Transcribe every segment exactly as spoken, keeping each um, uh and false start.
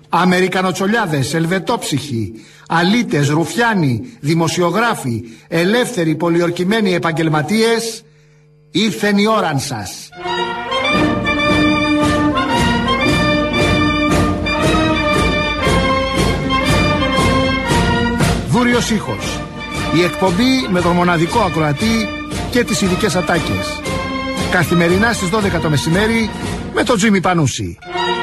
Αμερικανοτσολιάδες, ελβετόψυχοι, αλήτες, ρουφιάνοι, δημοσιογράφοι, ελεύθεροι πολιορκημένοι επαγγελματίες, ήρθεν η ώραν σας. Δούριος ήχος. Η εκπομπή με τον μοναδικό ακροατή και τις ειδικές ατάκες. Καθημερινά στις δώδεκα το μεσημέρι με τον Τζίμι Πανούση.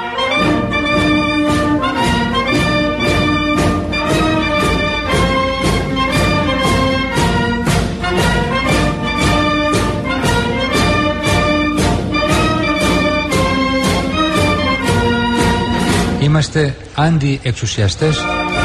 Είμαστε αντιεξουσιαστές.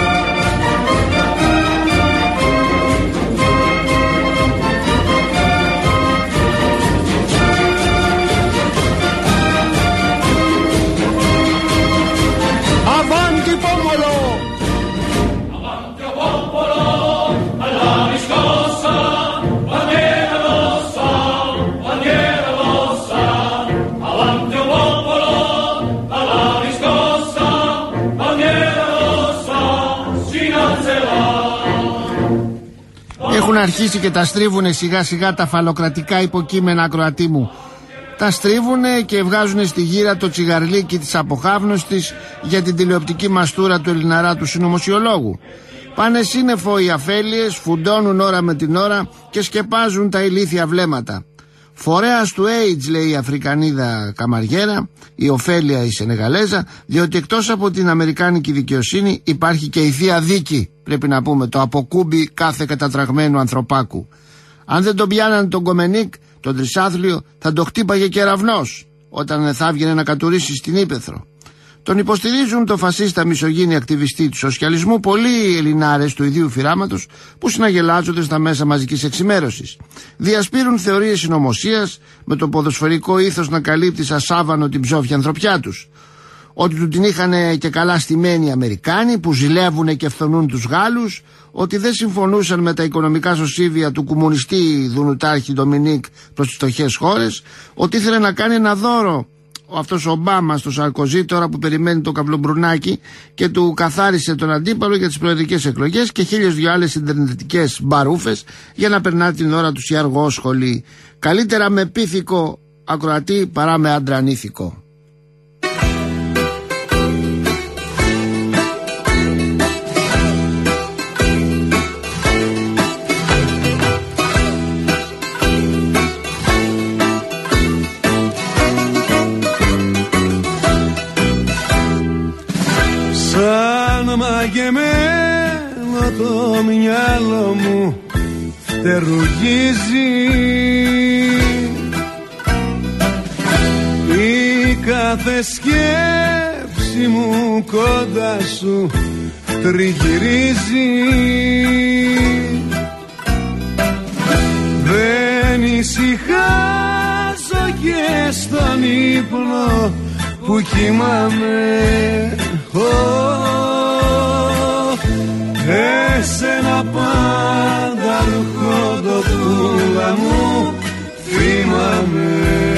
Έχουν αρχίσει και τα στρίβουνε σιγά σιγά τα φαλοκρατικά υποκείμενα, ακροατή μου. Τα στρίβουνε και βγάζουνε στη γύρα το τσιγαρλίκι της αποχάβνωστης για την τηλεοπτική μαστούρα του Ελληναρά του συνωμοσιολόγου. Πάνε σύννεφο οι αφέλειες, φουντώνουν ώρα με την ώρα και σκεπάζουν τα ηλίθια βλέμματα. Φορέας του AIDS, λέει η Αφρικανίδα καμαριέρα, η Οφέλια η Σενεγαλέζα, διότι εκτός από την αμερικάνικη δικαιοσύνη υπάρχει και η θεία δίκη, πρέπει να πούμε, το αποκούμπι κάθε κατατραγμένου ανθρωπάκου. Αν δεν τον πιάνανε τον Κομενίκ, τον τρισάθλιο, θα το χτύπαγε κεραυνός όταν θα έβγαινε να κατουρίσει στην Ύπαιθρο. Τον υποστηρίζουν το φασίστα μισογίνη ακτιβιστή του σοσιαλισμού πολλοί Ελληνάρες του ιδίου φυράματος που συναγελάζονται στα μέσα μαζικής εξημέρωσης. Διασπείρουν θεωρίες συνωμοσίας με το ποδοσφαιρικό ήθος να καλύπτει σαν σάβανο την ψόφια ανθρωπιά τους. Ότι του την είχαν και καλά στημένοι οι Αμερικάνοι που ζηλεύουν και φθονούν τους Γάλλους, ότι δεν συμφωνούσαν με τα οικονομικά σωσίβια του κομμουνιστή Δουνουτάρχη Ντομινίκ προς τις φτωχές χώρες, ότι ήθελε να κάνει ένα δώρο αυτός ο Ομπάμα στο Σαρκοζή τώρα που περιμένει το καυλομπρουνάκι και του καθάρισε τον αντίπαλο για τις προεδρικές εκλογές και χίλιες δυο άλλες ιντερνετικές μπαρούφες για να περνά την ώρα τους η αργόσχολη. Καλύτερα με πίθηκο ακροατή παρά με άντρα ανήθικο. Μαγεμένο το μυαλό μου φτερουγίζει, η κάθε σκέψη μου κοντά σου τριγυρίζει. Δεν ησυχάζω και στον ύπνο που κοιμάμαι. Εσένα πάντα αρχοντοπούλα μου θυμάμαι.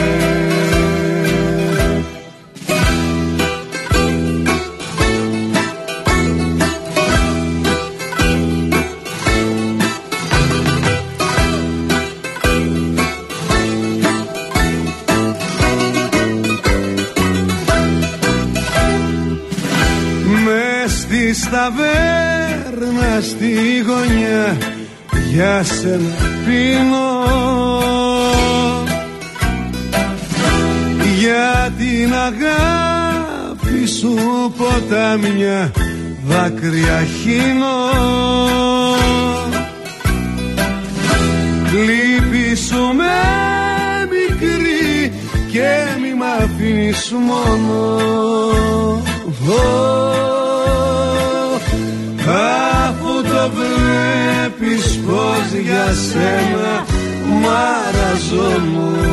Μες στη ταβέρνα στη γωνιά για σένα πίνω, για την αγάπη σου ποτάμια δάκρυα χύνω. Λύπη σου με μικρή και μη μ' αφήνεις μόνο. Αφού το βλέπεις πως για σένα μαραζόμω.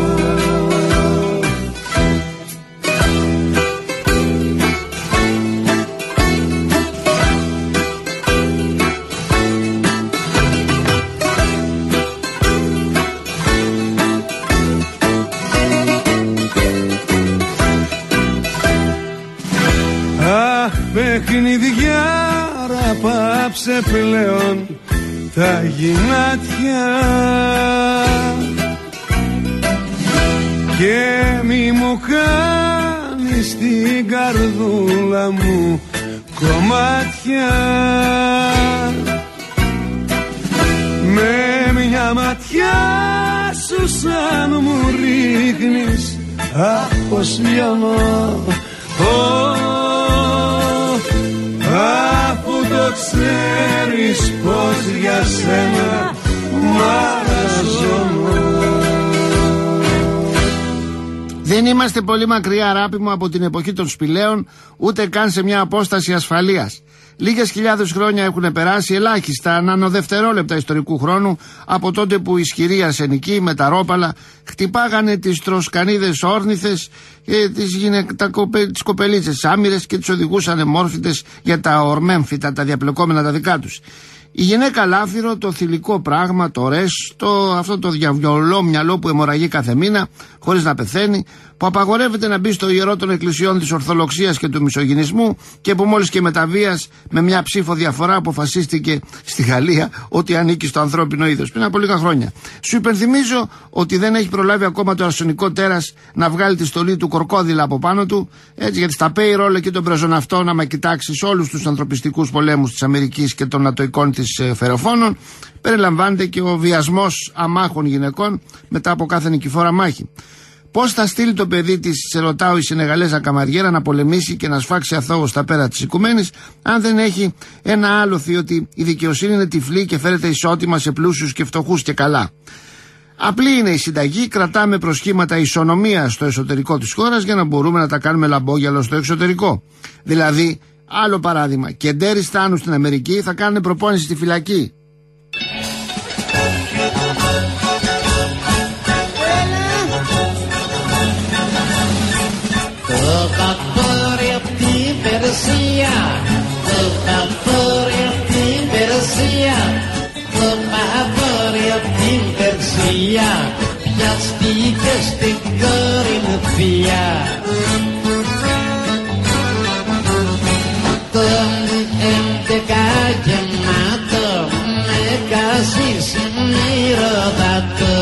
παιχνιδιάρα, πάψε πλέον τα γυνάτια και μη μου κάνεις την καρδούλα μου κομμάτια. Με μια ματιά σου σαν μου ρίχνεις, αχ πως λιώνω, αφού το ξέρεις πως για σένα μαραζώνω. Δεν είμαστε πολύ μακριά, αγάπη μου, από την εποχή των σπηλαίων, ούτε καν σε μια απόσταση ασφαλείας. Λίγες χιλιάδες χρόνια έχουν περάσει, ελάχιστα νανοδευτερόλεπτα ιστορικού χρόνου, από τότε που οι ισχυροί αρσενικοί με τα ρόπαλα χτυπάγανε τις τροσκανίδες όρνηθες και τις, γυναι... τα κοπε... τις κοπελίτσες άμυρες και τις οδηγούσαν μόρφητες για τα ορμέμφυτα, τα διαπλεκόμενα τα δικά τους. Η γυναίκα λάφυρο, το θηλυκό πράγμα, το ρες, το, αυτό το διαβιολό μυαλό που αιμορραγεί κάθε μήνα χωρίς να πεθαίνει, που απαγορεύεται να μπει στο ιερό των εκκλησιών της Ορθολοξίας και του Μισογυνισμού και που μόλις και μεταβίας με μια ψήφο διαφορά αποφασίστηκε στη Γαλλία ότι ανήκει στο ανθρώπινο είδος πριν από λίγα χρόνια. Σου υπενθυμίζω ότι δεν έχει προλάβει ακόμα το αρσενικό τέρας να βγάλει τη στολή του κορκόδιλα από πάνω του, έτσι, γιατί στα payroll εκεί των πρεζοναυτών, άμα κοιτάξεις όλους τους ανθρωπιστικούς πολέμους της Αμερικής και των νατοικών της φεροφώνων, περιλαμβάνεται και ο βιασμός αμάχων γυναικών μετά από κάθε νικηφόρα μάχη. Πώς θα στείλει το παιδί της, σε ρωτάω, η Σενεγαλέζα Καμαριέρα να πολεμήσει και να σφάξει αθώο στα πέρα της οικουμένης, αν δεν έχει ένα άλοθη ότι η δικαιοσύνη είναι τυφλή και φέρεται ισότιμα σε πλούσιους και φτωχούς και καλά. Απλή είναι η συνταγή, κρατάμε προσχήματα ισονομίας στο εσωτερικό της χώρας για να μπορούμε να τα κάνουμε λαμπόγιαλο στο εξωτερικό. Δηλαδή, άλλο παράδειγμα, κεντέρι στάνου στην Αμερική θα κάνουν προπόνηση στη φυλακή. Το παπόρι απ' την Περσία, το παπόρι απ' την Περσία, το παπόρι απ' την Περσία, πιαστήκε στην κόρη μου θεία. Το έντεκα γεμάτο με κασίς μυρωδάτο.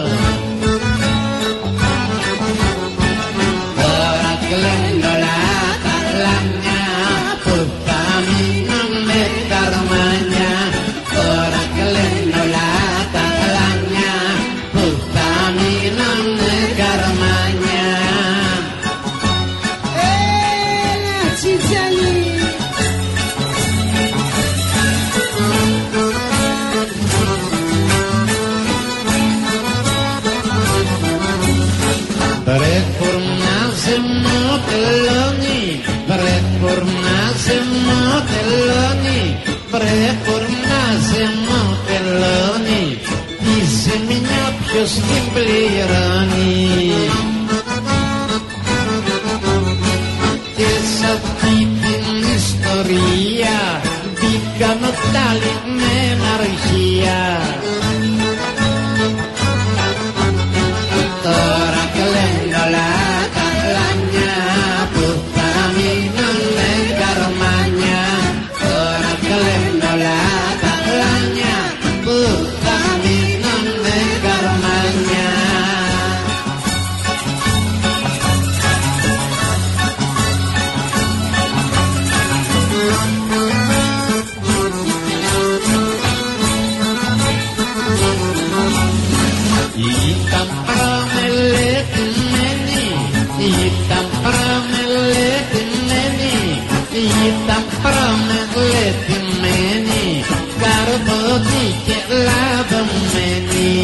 Ποιος την πληρώνει και σ' αυτή την ιστορία μπήκαν οτάλι με μαρχία. Τώρα κλαίνουν όλα τα πλάνια που θα μείνουν με καρμάνια. Τώρα κλαίνουν όλα τα πλάνια που θα μείνουν με καρμάνια. Ήταν πραμελετημένη, ήταν πραμελετημένη, ήταν πραμελετημένη, καρποτη και λαβωμένη.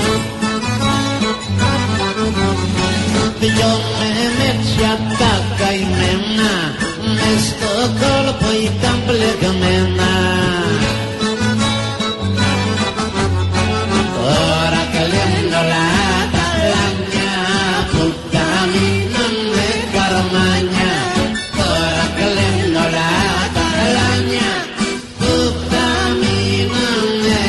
Δυο μεμέτσια τα καημένα, μες στο κόλπο ήταν πλεγμένα. Τώρα κλαίνουν όλα τα πλάνια που θα μείνουν με καρμάνια. Τώρα κλαίνουν όλα τα πλάνια που θα μείνουν με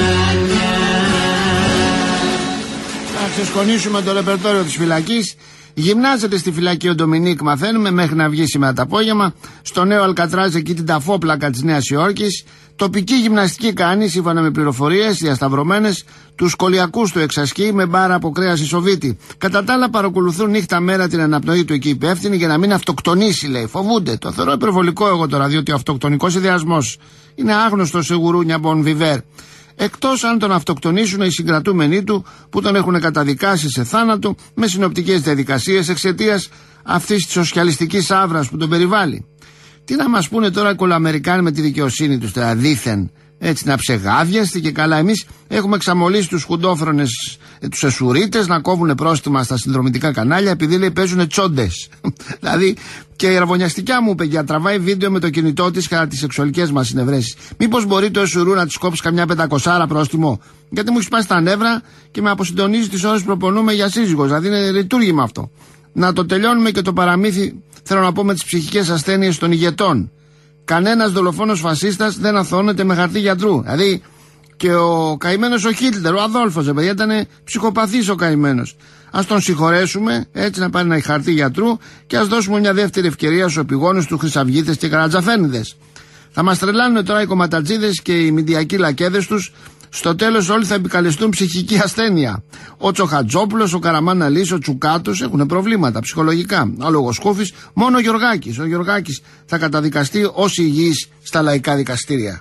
καρμάνια. Να ξεσκονίσουμε το ρεπερτόριο της φυλακής. Γυμνάζεται στη φυλακή ο Ντομινίκ, μαθαίνουμε, μέχρι να βγει σήμερα το απόγευμα. Στο νέο Αλκατράζ, εκεί την ταφόπλακα της Νέας Υόρκης. Τοπική γυμναστική κάνει, σύμφωνα με πληροφορίες διασταυρωμένες, τους κολιακούς του εξασκεί με μπάρα από κρέας ισοβίτη. Κατά τα άλλα, παρακολουθούν νύχτα μέρα την αναπνοή του εκεί υπεύθυνοι για να μην αυτοκτονήσει, λέει. Φοβούνται. Το θεωρώ υπερβολικό εγώ τώρα, διότι ο αυτοκτονικός ιδεασμός είναι άγνωστο σε γουρούνια Bon Viver. Εκτός αν τον αυτοκτονήσουν οι συγκρατούμενοι του που τον έχουν καταδικάσει σε θάνατο με συνοπτικές διαδικασίες εξαιτίας αυτής της σοσιαλιστικής άβρας που τον περιβάλλει. Τι να μας πούνε τώρα οι κολοαμερικάνοι με τη δικαιοσύνη τους, τώρα δήθεν έτσι να ψεγάδιαστε και καλά. Εμείς έχουμε εξαμολύσει τους χουντόφρονες, ε, τους εσουρίτες να κόβουν πρόστιμα στα συνδρομητικά κανάλια επειδή λέει παίζουν τσόντες. Δηλαδή και η αραβωνιαστικιά μου παιδιά τραβάει βίντεο με το κινητό της κατά τις σεξουαλικές μας συνευρέσεις. Μήπως μπορεί το εσουρού να της κόψει καμιά πεντακοσάρα πρόστιμο? Γιατί μου έχει σπάσει τα νεύρα και με αποσυντονίζει τις ώρες που προπονούμε για σύζυγος. Δηλαδή είναι λειτουργήμα αυτό. Να το τελειώνουμε και το παραμύθι, θέλω να πω, με τις ψυχικές ασθένειες των ηγετών. Κανένας δολοφόνος φασίστας δεν αθωώνεται με χαρτί γιατρού. Δηλαδή και ο καημένος ο Χίτλερ, ο Αδόλφος, παιδιά, ήταν ψυχοπαθής ο καημένος. Ας τον συγχωρέσουμε, έτσι να πάρει ένα χαρτί γιατρού και ας δώσουμε μια δεύτερη ευκαιρία στους επιγόνους του Χρυσαυγίτες και Καρατζαφέρνιδες. Θα μας τρελάνουν τώρα οι κομματατζίδες και οι μηντιακοί λακέδες τους. Στο τέλος όλοι θα επικαλεστούν ψυχική ασθένεια. Ο Τσοχατζόπουλος, ο Καραμάναλής, ο Τσουκάτος έχουν προβλήματα ψυχολογικά. Ο Λογοσκούφης, μόνο ο Γιωργάκης. Ο Γιωργάκης θα καταδικαστεί ως υγιής στα λαϊκά δικαστήρια.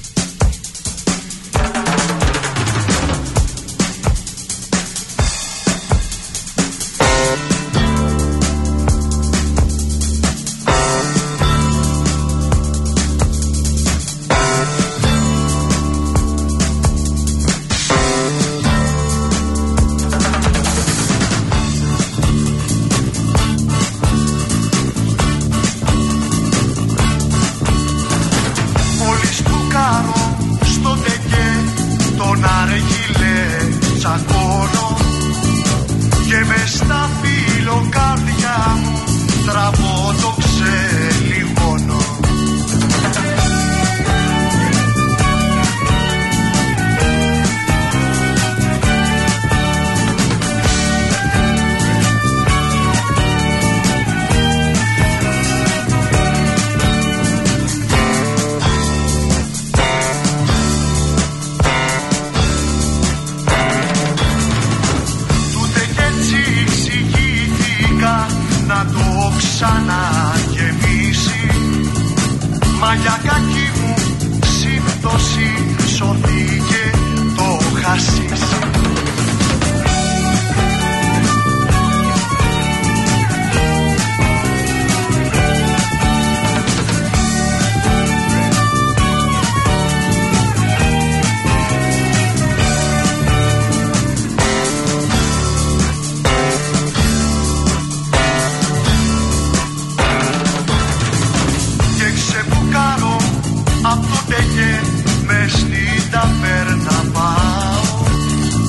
Μα για κακή μου σύμπτωση σωθήκε το χασίς. Μες στην ταβέρνα πάω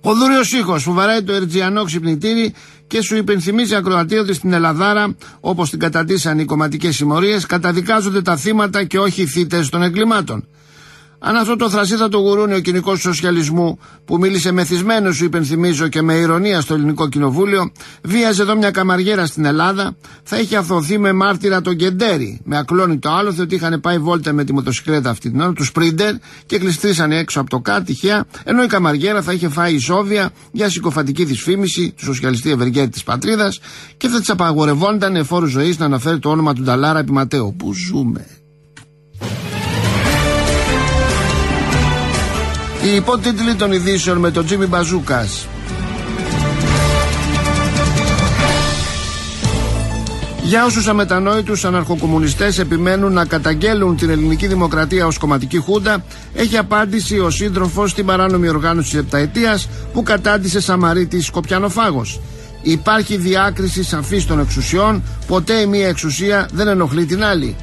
Ο Δούριος ήχος που βαράει το ερτζιανό ξυπνητήρι και σου υπενθυμίζει ακροατή ότι στην Ελλαδάρα, όπως την κατατίσαν οι κομματικές συμμορίες, καταδικάζονται τα θύματα και όχι οι θύτες των εγκλημάτων. Αν αυτό το θρασίδατο γουρούνι ο κοινικός του σοσιαλισμού, που μίλησε μεθυσμένο, σου υπενθυμίζω, και με ηρωνία στο ελληνικό κοινοβούλιο, βίαζε εδώ μια καμαριέρα στην Ελλάδα, θα είχε αθωθεί με μάρτυρα τον Κεντέρι, με ακλόνητο άλοθη ότι είχαν πάει βόλτα με τη μοτοσυκλέτα αυτή την ώρα, του Σπρίντερ, και κλειστρήσανε έξω από το ΚΑΤ τυχαία, ενώ η καμαριέρα θα είχε φάει ισόβια για συκοφαντική δυσφήμιση του σοσιαλιστή ευεργέτη της πατρίδας και θα της απαγορευόνταν εφόρου ζωής να αναφέρει το όνομα του Νταλάρα επί Ματέο. Πού ζούμε? Οι υπότιτλοι των ειδήσεων με τον Τζίμι Μπαζούκας. Για όσους αμετανόητους αναρχοκομμουνιστές επιμένουν να καταγγέλουν την ελληνική δημοκρατία ως κομματική χούντα, έχει απάντηση ο σύντροφος στην παράνομη οργάνωση της επταετίας που κατάντησε Σαμαρίτης Σκοπιανοφάγος. Υπάρχει διάκριση σαφής των εξουσιών, ποτέ η μία εξουσία δεν ενοχλεί την άλλη.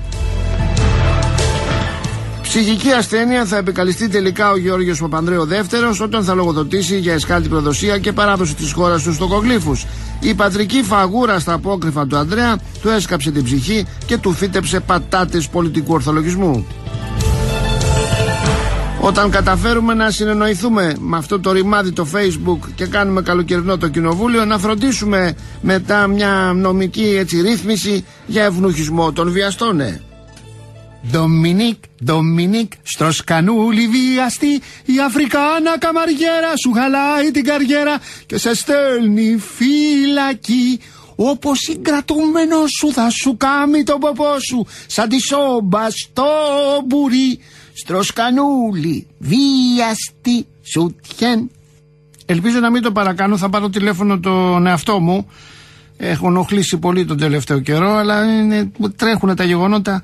Ψυχική ασθένεια θα επικαλυστεί τελικά ο Γεώργιος Παπανδρέου δεύτερος όταν θα λογοδοτήσει για εσχάτη προδοσία και παράδοση της χώρας του στοκογλύφους. Η πατρική φαγούρα στα απόκρυφα του Ανδρέα του έσκαψε την ψυχή και του φύτεψε πατάτες πολιτικού ορθολογισμού. Όταν καταφέρουμε να συνεννοηθούμε με αυτό το ρημάδι το Facebook και κάνουμε καλοκαιρινό το κοινοβούλιο, να φροντίσουμε μετά μια νομική έτσι ρύθμιση για ευνουχισμό των βιαστών. Ντομινίκ, Ντομινίκ, στο σκανούλι βιαστή, η Αφρικάνα καμαριέρα σου χαλάει την καριέρα και σε στέλνει φυλακή. Όπως συγκρατούμενος σου θα σου κάμει τον ποπό σου, σαν τη σόμπα στο μπουρί, στο σκανούλι βιαστή σου τυχεν. Ελπίζω να μην το παρακάνω, θα πάρω τηλέφωνο τον εαυτό μου. Έχω ενοχλήσει πολύ τον τελευταίο καιρό, αλλά είναι, τρέχουν τα γεγονότα.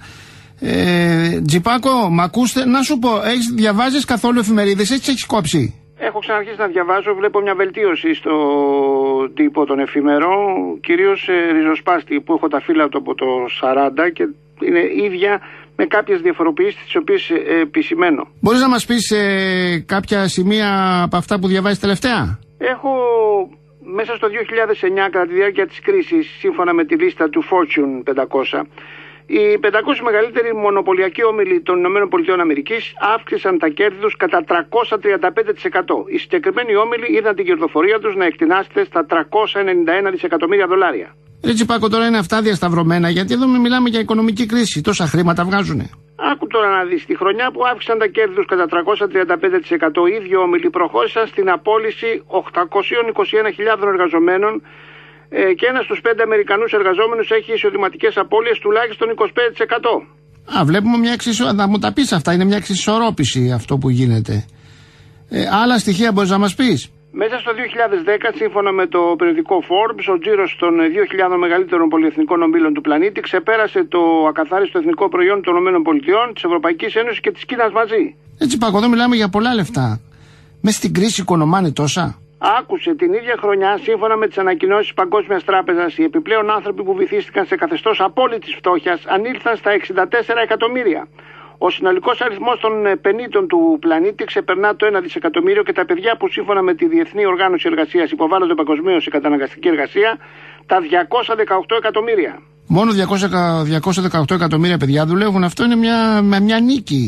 Ε, Τζιπάκο, μ' ακούστε? Να σου πω, έχεις, διαβάζεις καθόλου εφημερίδες, έτσι έχεις κόψει? Έχω ξαναρχίσει να διαβάζω, βλέπω μια βελτίωση στο τύπο των εφημερών, κυρίως ε, ριζοσπάστη που έχω τα φύλλα του από το σαράντα και είναι ίδια με κάποιες διαφοροποιήσεις τις οποίες ε, επισημαίνω. Μπορείς να μας πεις ε, κάποια σημεία από αυτά που διαβάζεις τελευταία? Έχω μέσα στο δύο χιλιάδες εννιά, κατά τη διάρκεια της κρίσης, σύμφωνα με τη λίστα του Fortune πεντακόσια, οι πεντακόσιοι μεγαλύτεροι μονοπωλιακοί όμιλοι των ΗΠΑ αύξησαν τα κέρδη τους κατά τριακόσια τριάντα πέντε τοις εκατό. Οι συγκεκριμένοι όμιλοι είδαν την κερδοφορία τους να εκτινάσεται στα τριακόσια ενενήντα ένα δισεκατομμύρια δολάρια. Έτσι Πάκο, τώρα είναι αυτά διασταυρωμένα, γιατί εδώ μιλάμε για οικονομική κρίση. Τόσα χρήματα βγάζουνε. Άκου τώρα να δεις, τη χρονιά που αύξησαν τα κέρδη τους κατά τριακόσια τριάντα πέντε τοις εκατό, οι ίδιοι όμιλοι προχώρησαν στην απόλυση οκτακόσιες είκοσι ένα χιλιάδες εργαζομένων. Ε, και ένας στους πέντε Αμερικανούς εργαζόμενους έχει εισοδηματικές απώλειες τουλάχιστον είκοσι πέντε τοις εκατό. Α, βλέπουμε μια εξισορρόπηση. Θα μου τα πεις αυτά, είναι μια εξισορρόπηση αυτό που γίνεται. Ε, άλλα στοιχεία μπορείς να μας πεις? Μέσα στο δύο χιλιάδες δέκα, σύμφωνα με το περιοδικό Forbes, ο τζίρος των δύο χιλιάδων μεγαλύτερων πολυεθνικών ομίλων του πλανήτη ξεπέρασε το ακαθάριστο εθνικό προϊόν των ΗΠΑ, της Ευρωπαϊκής Ένωσης και της Κίνας μαζί. Έτσι Πάκο, εδώ μιλάμε για πολλά λεφτά. Μες στην κρίση οικονομάνε τόσα? Άκουσε, την ίδια χρονιά, σύμφωνα με τις ανακοινώσεις της Παγκόσμιας Τράπεζας, οι επιπλέον άνθρωποι που βυθίστηκαν σε καθεστώς απόλυτης φτώχειας ανήλθαν στα εξήντα τέσσερα εκατομμύρια. Ο συνολικός αριθμός των πενήτων του πλανήτη ξεπερνά το ένα δισεκατομμύριο και τα παιδιά που σύμφωνα με τη Διεθνή Οργάνωση Εργασίας υποβάλλονται παγκοσμίως σε καταναγκαστική εργασία, τα διακόσια δεκαοκτώ εκατομμύρια. Μόνο διακόσια δεκαοκτώ εκατομμύρια παιδιά δουλεύουν, αυτό είναι μια, μια νίκη.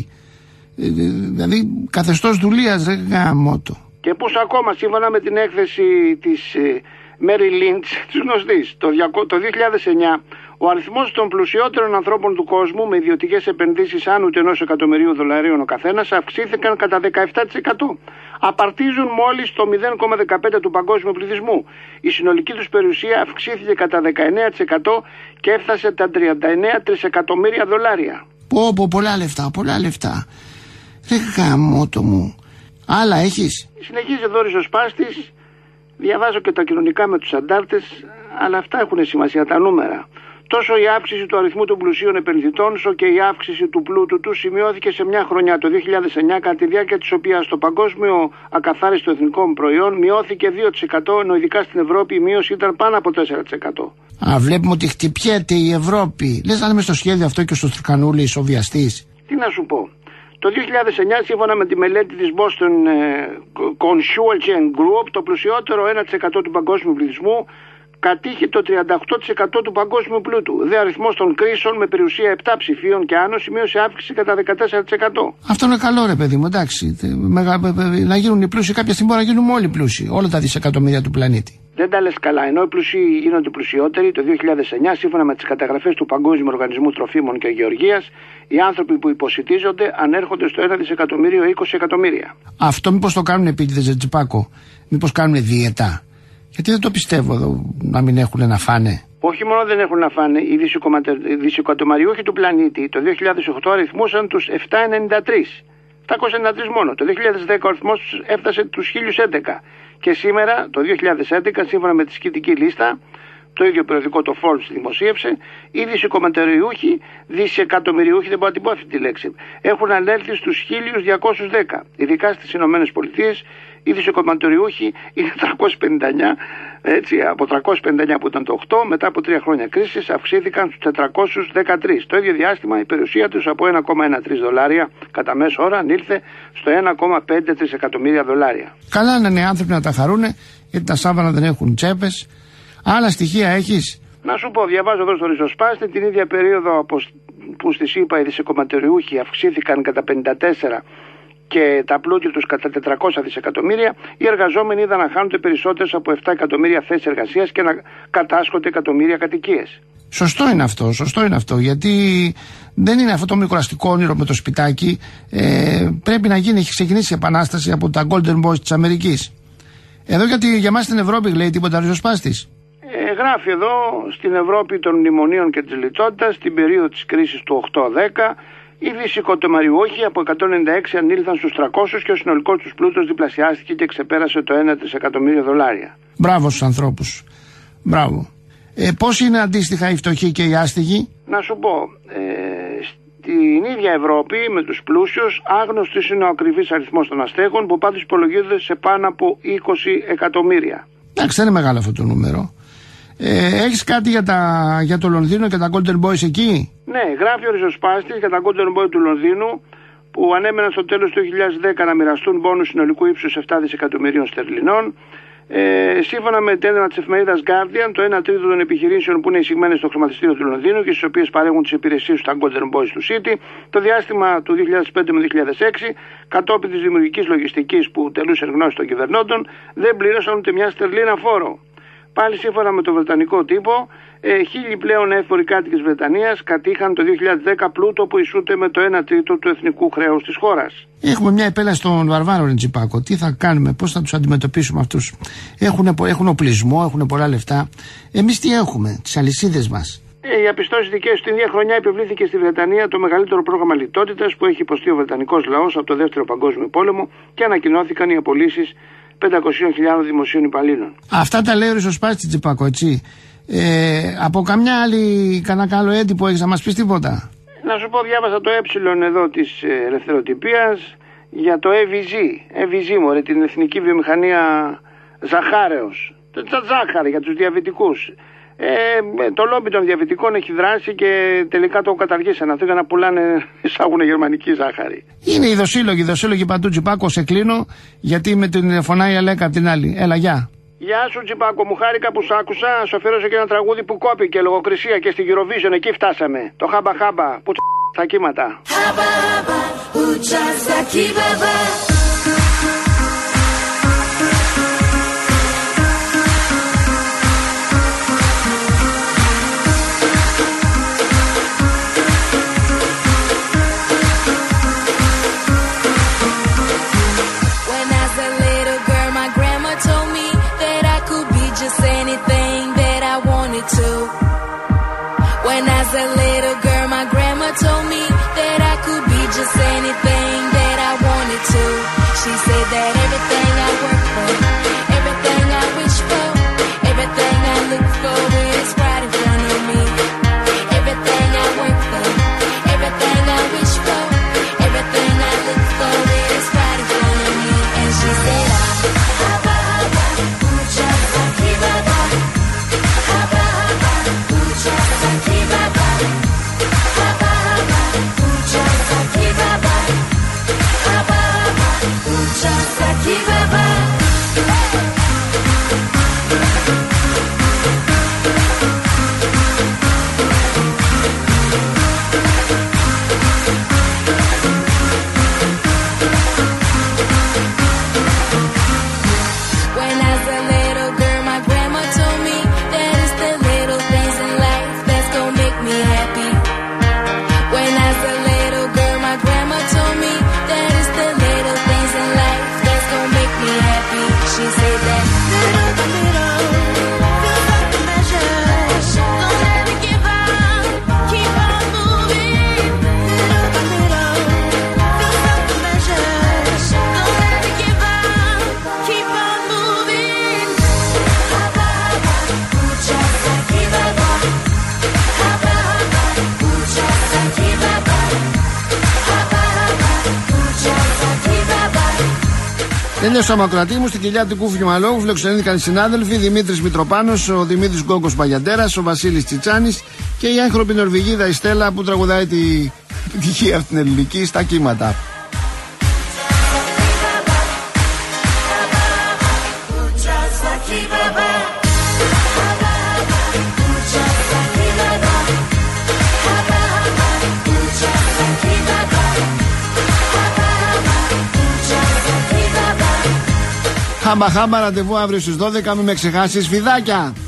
Δηλαδή καθεστώς δουλείας, ρε γαμώτο. Και πούς ακόμα, σύμφωνα με την έκθεση της Μέρι Λίντς, της γνωστής, το δύο χιλιάδες εννιά, ο αριθμός των πλουσιότερων ανθρώπων του κόσμου με ιδιωτικές επενδύσεις άνω του ενός εκατομμυρίου δολαρίων ο καθένας αυξήθηκαν κατά δεκαεπτά τοις εκατό. Απαρτίζουν μόλις το μηδέν κόμμα δεκαπέντε τοις εκατό του παγκόσμιου πληθυσμού. Η συνολική τους περιουσία αυξήθηκε κατά δεκαεννέα τοις εκατό και έφτασε τα τριάντα εννέα τρισεκατομμύρια δολάρια. Πω πω, πολλά λεφτά, πολλά λεφτά. Ρε γαμώτο μου. Άλλα έχεις? Συνεχίζει εδώ ο ριζοσπάστης, διαβάζω και τα κοινωνικά με τους αντάρτες, αλλά αυτά έχουν σημασία τα νούμερα. Τόσο η αύξηση του αριθμού των πλουσίων επενδυτών, όσο και η αύξηση του πλούτου του σημειώθηκε σε μια χρονιά, το δύο χιλιάδες εννιά, κατά τη διάρκεια της οποίας το παγκόσμιο ακαθάριστο εθνικό προϊόν μειώθηκε δύο τοις εκατό, ενώ ειδικά στην Ευρώπη η μείωση ήταν πάνω από τέσσερα τοις εκατό. Α, βλέπουμε ότι χτυπιέται η Ευρώπη. Λες να είναι στο σχέδιο αυτό και στο Στρικανούλη ο βιαστής? Τι να σου πω. Το δύο χιλιάδες εννιά, σύμφωνα με τη μελέτη της Boston Consulting Group, το πλουσιότερο ένα τοις εκατό του παγκόσμιου πληθυσμού κατήχε το τριάντα οκτώ τοις εκατό του παγκόσμιου πλούτου. Δε αριθμός των κρίσεων με περιουσία επτά ψηφίων και άνω σημείωσε αύξηση κατά δεκατέσσερα τοις εκατό. Αυτό είναι καλό, ρε παιδί μου, εντάξει. Να γίνουν οι πλούσιοι, κάποια στιγμή μπορεί να γίνουμε όλοι οι πλούσιοι. Όλα τα δισεκατομμύρια του πλανήτη. Δεν τα λες καλά. Ενώ οι πλούσιοι γίνονται πλουσιότεροι, το δύο χιλιάδες εννιά, σύμφωνα με τις καταγραφές του Παγκόσμιου Οργανισμού Τροφίμων και Γεωργίας, οι άνθρωποι που υποσιτίζονται ανέρχονται στο ένα δισεκατομμύριο είκοσι εκατομμύρια. Αυτό μήπως το κάνουν επίτηδες, Τζιπάκο? Μήπως κάνουν δίαιτα? Γιατί δεν το πιστεύω εδώ, να μην έχουν να φάνε. Όχι μόνο δεν έχουν να φάνε, οι δισεκατομμαριούχοι του πλανήτη το δύο χιλιάδες οκτώ αριθμούσαν τους επτακόσια ενενήντα τρεις. επτακόσια ενενήντα τρεις μόνο. Το δύο χιλιάδες δέκα ο αριθμός τους έφτασε τους χίλια έντεκα. Και σήμερα, το δύο χιλιάδες έντεκα, σύμφωνα με τη σχετική λίστα, το ίδιο περιοδικό το Forbes δημοσίευσε, οι δισεκατομμαριούχοι, δισεκατομμυριούχοι, δεν μπορώ να την πω αυτή τη λέξη, έχουν ανέλθει στους χίλια διακόσιους δέκα. Ειδικά στις Ηνωμένες Πολιτείες, οι δισεκατομμυριούχοι είναι τριακόσιοι πενήντα εννέα, έτσι, από τριακόσιοι πενήντα εννέα που ήταν το οκτώ, μετά από τρία χρόνια κρίσης αυξήθηκαν στους τετρακόσιους δεκατρείς. Το ίδιο διάστημα η περιουσία τους από ένα κόμμα δεκατρία δολάρια κατά μέσο ώρα ανήλθε στο ένα κόμμα πέντε τρισεκατομμύρια δολάρια. Καλά να είναι άνθρωποι να τα χαρούνε, γιατί τα σάβανα δεν έχουν τσέπες. Άλλα στοιχεία έχεις? Να σου πω, διαβάζω εδώ στο ριζοσπάστη την ίδια περίοδο που στις ΗΠΑ οι δισεκατομμαριούχοι αυξήθηκαν κατά πενήντα τέσσερα και τα πλούτη τους κατά τετρακόσια δισεκατομμύρια, οι εργαζόμενοι είδαν να χάνονται περισσότερες από επτά εκατομμύρια θέσεις εργασίας και να κατάσχονται εκατομμύρια κατοικίες. Σωστό είναι αυτό, σωστό είναι αυτό, γιατί δεν είναι αυτό το μικροαστικό όνειρο με το σπιτάκι. Ε, πρέπει να γίνει, έχει ξεκινήσει η επανάσταση από τα Golden Boys της Αμερικής. Εδώ γιατί για μας στην Ευρώπη λέει τίποτα ριζοσπάστης? Ε, γράφει εδώ στην Ευρώπη των μνημονίων και της λιτότητας, στην περίοδο της κρίσης του οκτώ δέκα, οι δισεκατομμαριούχοι από εκατόν ενενήντα έξι ανήλθαν στους τριακόσιους και ο συνολικός τους πλούτος διπλασιάστηκε και ξεπέρασε το ένα τρισεκατομμύριο δολάρια. Μπράβο στους ανθρώπους. Μπράβο. Ε, πώς είναι αντίστοιχα οι φτωχοί και οι άστιγοι? Να σου πω, ε, στην ίδια Ευρώπη με τους πλούσιους άγνωστος είναι ο ακριβής αριθμός των αστέγων που πάντως υπολογίζονται σε πάνω από είκοσι εκατομμύρια. Εντάξει, δεν είναι μεγάλο αυτό το νούμερο. Ε, έχεις κάτι για, τα, για το Λονδίνο και τα Golden Boys εκεί? Ναι, γράφει ο ριζοσπάστης για τα Golden Boys του Λονδίνου που ανέμεναν στο τέλος του δύο χιλιάδες δέκα να μοιραστούν πόνους συνολικού ύψους επτά δισεκατομμυρίων στερλινών. Ε, σύμφωνα με το έντυπο της εφημερίδας Guardian, το ένα τρίτο των επιχειρήσεων που είναι εισηγμένες στο χρηματιστήριο του Λονδίνου και στις οποίες παρέχουν τις υπηρεσίες στα Golden Boys του City, το διάστημα του δύο χιλιάδες πέντε με δύο χιλιάδες έξι, κατόπιν της δημιουργικής λογιστικής που τελούσε γνώση των κυβερνώντων, δεν πλήρωσαν ούτε μια στερλίνα φόρο. Πάλι σύμφωνα με το βρετανικό τύπο, ε, χίλιοι πλέον έφοροι κάτοικες Βρετανίας κατήχαν το δύο χιλιάδες δέκα πλούτο που ισούται με το ένα τρίτο του εθνικού χρέους της χώρας. Έχουμε μια επέλαση των βαρβάρων, Τζιπάκο. Τι θα κάνουμε, πώς θα τους αντιμετωπίσουμε αυτούς? Έχουν, έχουν οπλισμό, έχουν πολλά λεφτά. Εμείς τι έχουμε, τις αλυσίδες μας? Ε, οι απιστώσεις δικές του την ίδια χρονιά επιβλήθηκε στη Βρετανία το μεγαλύτερο πρόγραμμα λιτότητας που έχει υποστεί ο βρετανικός λαός από το Δεύτερο Παγκόσμιο Πόλεμο και ανακοινώθηκαν οι απολύσεις πεντακόσιες χιλιάδες δημοσίων υπαλλήλων. Αυτά τα λέει ο ριζοσπάστης, Τζιπάκο, έτσι. Ε, από καμιά άλλη, κανένα άλλο έντυπο έχεις να μας πεις τίποτα? Να σου πω, διάβασα το ε εδώ της ελευθεροτυπίας για το ι βι ζι. ι βι ζι, μωρέ, την Εθνική Βιομηχανία Ζαχάρεως. Τα ζάχαρη για τους διαβητικούς. Ε, το λόμπι των διαβητικών έχει δράσει και τελικά το καταργήσαν αυτό για να πουλάνε, εισάγουν γερμανική ζάχαρη. Είναι οι δοσύλλογοι, οι δοσύλλογοι παντού, Τζιπάκο. Σε κλείνω γιατί με την φωνάει η Αλέκα από την άλλη. Έλα, γεια. Γεια σου, Τζιπάκο, μου χάρηκα που σ' άκουσα. Σου αφιέρωσα και ένα τραγούδι που κόπηκε λογοκρισία και στην Eurovision, εκεί φτάσαμε. Το χάμπα χάμπα που τα κύματα. Χάμπα χάμπα που στα κύματα. When as a little girl, my grandma told me that I could be just anything that I wanted to. She said that everything I work for, everything I wish for, everything I look for is right in front of me. Everything I work for, everything I wish for, everything I look for is right in front of me. And she said, Haba, haba, mucha sakibaba. Haba, haba, mucha sakibaba. Haba, haba, mucha sakibaba. happy. When I was a little girl, my grandma told me that it's the little things in life that's gonna make me happy. She said that little by little, feels like a measure. Don't ever give up, keep on moving. Little by little, feels like a measure. Don't ever give up, keep on moving. Haba haba, pucha saki baba. Haba haba, pucha saki baba. Haba haba, pucha saki baba. Τέλειωσα μακροατή μου στην κοιλιά του Κούφιου Μαλόγου. Φιλοξενήθηκαν οι συνάδελφοι Δημήτρης Μητροπάνος, ο Δημήτρης Γκόγκος Παγιαντέρας, ο Βασίλης Τσιτσάνης και η έγχρωμη Νορβηγίδα η Στέλλα που τραγουδάει τη επιτυχία από την ελληνική στα κύματα. Χάμπα χάμπα, ραντεβού αύριο στις δώδεκα, μην με ξεχάσεις, φιδάκια!